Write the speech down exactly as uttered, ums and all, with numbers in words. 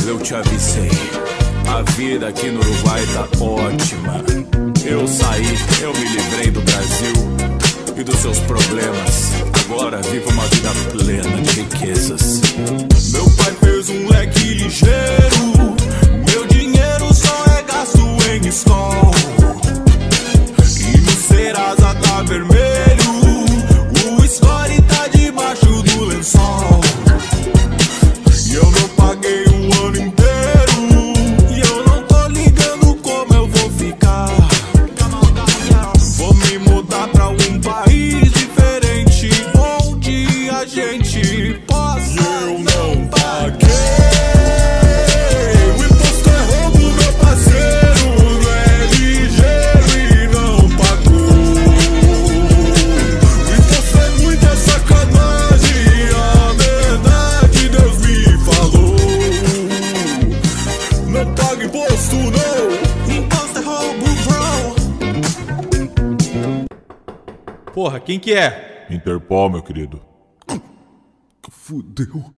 eu te avisei. A vida aqui no Uruguai tá ótima. Eu saí, eu me livrei do Brasil e dos seus problemas. Agora vivo uma vida plena de riquezas. Meu pai fez um leque ligeiro. Meu dinheiro só é gasto em escola. E no Serasa tá vermelho. O score tá debaixo do lençol. E eu não paguei o ano inteiro. E eu não tô ligando como eu vou ficar. Vou me mudar pra um país diferente, onde a gente possa. Eu não paguei. O imposto é roubo, meu parceiro. Não é ligeiro e não pagou. O imposto é muita sacanagem. A verdade Deus me falou. Não paga imposto, não. Imposto é roubo, bro. Porra, quem que é? Interpol, meu querido. Fudeu.